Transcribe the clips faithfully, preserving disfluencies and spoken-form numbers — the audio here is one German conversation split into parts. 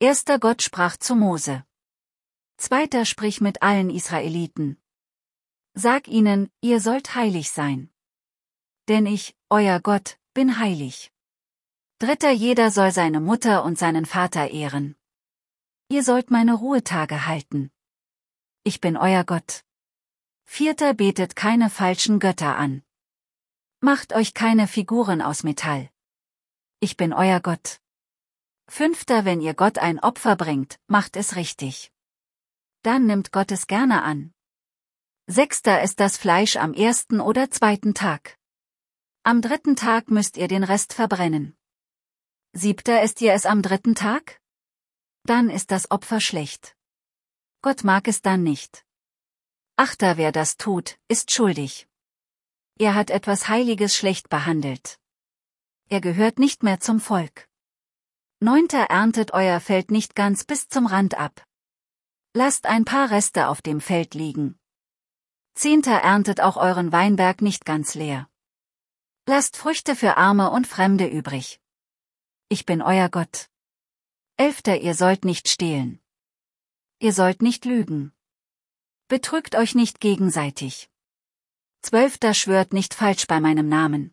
Erster Gott sprach zu Mose. Zweiter sprich mit allen Israeliten. Sag ihnen, ihr sollt heilig sein. Denn ich, euer Gott, bin heilig. Dritter jeder soll seine Mutter und seinen Vater ehren. Ihr sollt meine Ruhetage halten. Ich bin euer Gott. Vierter betet keine falschen Götter an. Macht euch keine Figuren aus Metall. Ich bin euer Gott. Fünfter wenn ihr Gott ein Opfer bringt, macht es richtig. Dann nimmt Gott es gerne an. Sechster ist das Fleisch am ersten oder zweiten Tag. Am dritten Tag müsst ihr den Rest verbrennen. Siebter esst ihr es am dritten Tag? Dann ist das Opfer schlecht. Gott mag es dann nicht. Achter wer das tut, ist schuldig. Er hat etwas Heiliges schlecht behandelt. Er gehört nicht mehr zum Volk. Neunter erntet euer Feld nicht ganz bis zum Rand ab. Lasst ein paar Reste auf dem Feld liegen. Zehnter erntet auch euren Weinberg nicht ganz leer. Lasst Früchte für Arme und Fremde übrig. Ich bin euer Gott. Elfter ihr sollt nicht stehlen. Ihr sollt nicht lügen. Betrügt euch nicht gegenseitig. Zwölfter schwört nicht falsch bei meinem Namen.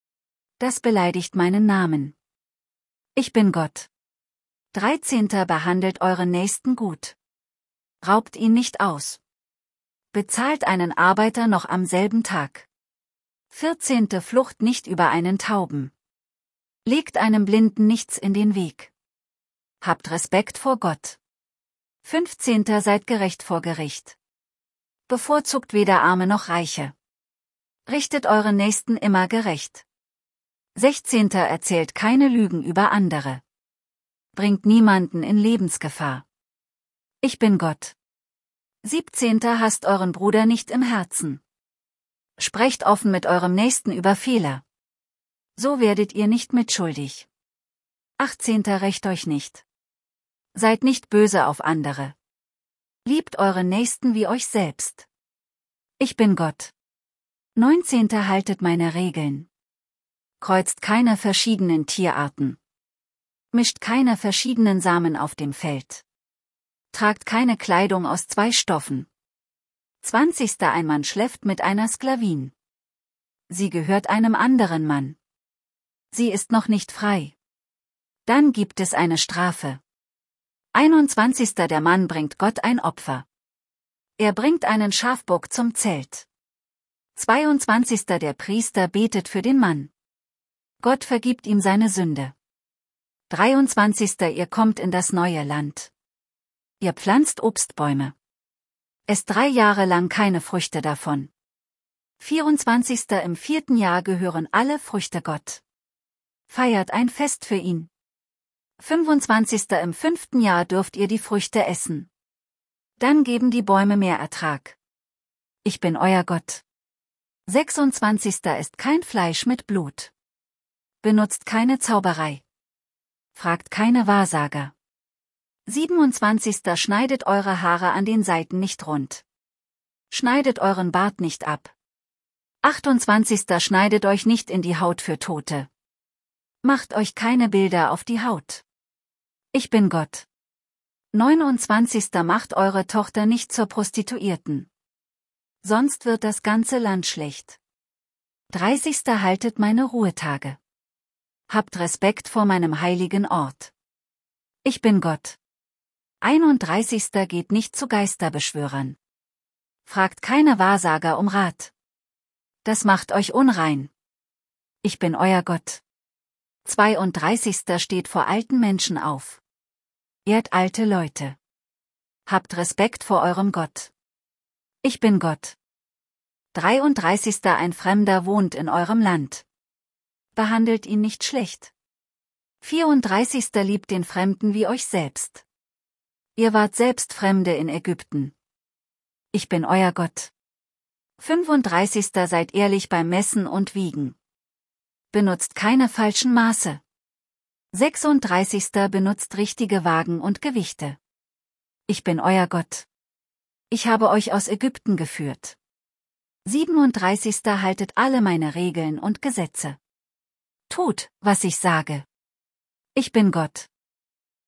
Das beleidigt meinen Namen. Ich bin Gott. Dreizehnter behandelt euren Nächsten gut. Raubt ihn nicht aus. Bezahlt einen Arbeiter noch am selben Tag. Vierzehnte Flucht nicht über einen Tauben. Legt einem Blinden nichts in den Weg. Habt Respekt vor Gott. Fünfzehnter seid gerecht vor Gericht. Bevorzugt weder Arme noch Reiche. Richtet euren Nächsten immer gerecht. Sechzehnter erzählt keine Lügen über andere. Bringt niemanden in Lebensgefahr. Ich bin Gott. Siebzehnter hasst euren Bruder nicht im Herzen. Sprecht offen mit eurem Nächsten über Fehler. So werdet ihr nicht mitschuldig. Achtzehnter rächt euch nicht. Seid nicht böse auf andere. Liebt euren Nächsten wie euch selbst. Ich bin Gott. Neunzehnter haltet meine Regeln. Kreuzt keine verschiedenen Tierarten. Mischt keine verschiedenen Samen auf dem Feld. Tragt keine Kleidung aus zwei Stoffen. Zwanzigster ein Mann schläft mit einer Sklavin. Sie gehört einem anderen Mann. Sie ist noch nicht frei. Dann gibt es eine Strafe. Einundzwanzigster der Mann bringt Gott ein Opfer. Er bringt einen Schafbock zum Zelt. Zweiundzwanzigster der Priester betet für den Mann. Gott vergibt ihm seine Sünde. Dreiundzwanzigster ihr kommt in das neue Land. Ihr pflanzt Obstbäume. Esst drei Jahre lang keine Früchte davon. Vierundzwanzigster im vierten Jahr gehören alle Früchte Gott. Feiert ein Fest für ihn. Fünfundzwanzigster im fünften Jahr dürft ihr die Früchte essen. Dann geben die Bäume mehr Ertrag. Ich bin euer Gott. Sechsundzwanzigster ist kein Fleisch mit Blut. Benutzt keine Zauberei. Fragt keine Wahrsager. Siebenundzwanzigster schneidet eure Haare an den Seiten nicht rund. Schneidet euren Bart nicht ab. Achtundzwanzigster schneidet euch nicht in die Haut für Tote. Macht euch keine Bilder auf die Haut. Ich bin Gott. Neunundzwanzigster macht eure Tochter nicht zur Prostituierten. Sonst wird das ganze Land schlecht. Dreißigster haltet meine Ruhetage. Habt Respekt vor meinem heiligen Ort. Ich bin Gott. Einunddreißigster geht nicht zu Geisterbeschwörern. Fragt keine Wahrsager um Rat. Das macht euch unrein. Ich bin euer Gott. Zweiunddreißigster steht vor alten Menschen auf. Ehrt alte Leute. Habt Respekt vor eurem Gott. Ich bin Gott. Dreiunddreißigster ein Fremder wohnt in eurem Land. Behandelt ihn nicht schlecht. Vierunddreißigster liebt den Fremden wie euch selbst. Ihr wart selbst Fremde in Ägypten. Ich bin euer Gott. Fünfunddreißigster seid ehrlich beim Messen und Wiegen. Benutzt keine falschen Maße. Sechsunddreißigster benutzt richtige Wagen und Gewichte. Ich bin euer Gott. Ich habe euch aus Ägypten geführt. Siebenunddreißigster haltet alle meine Regeln und Gesetze. Tut, was ich sage. Ich bin Gott.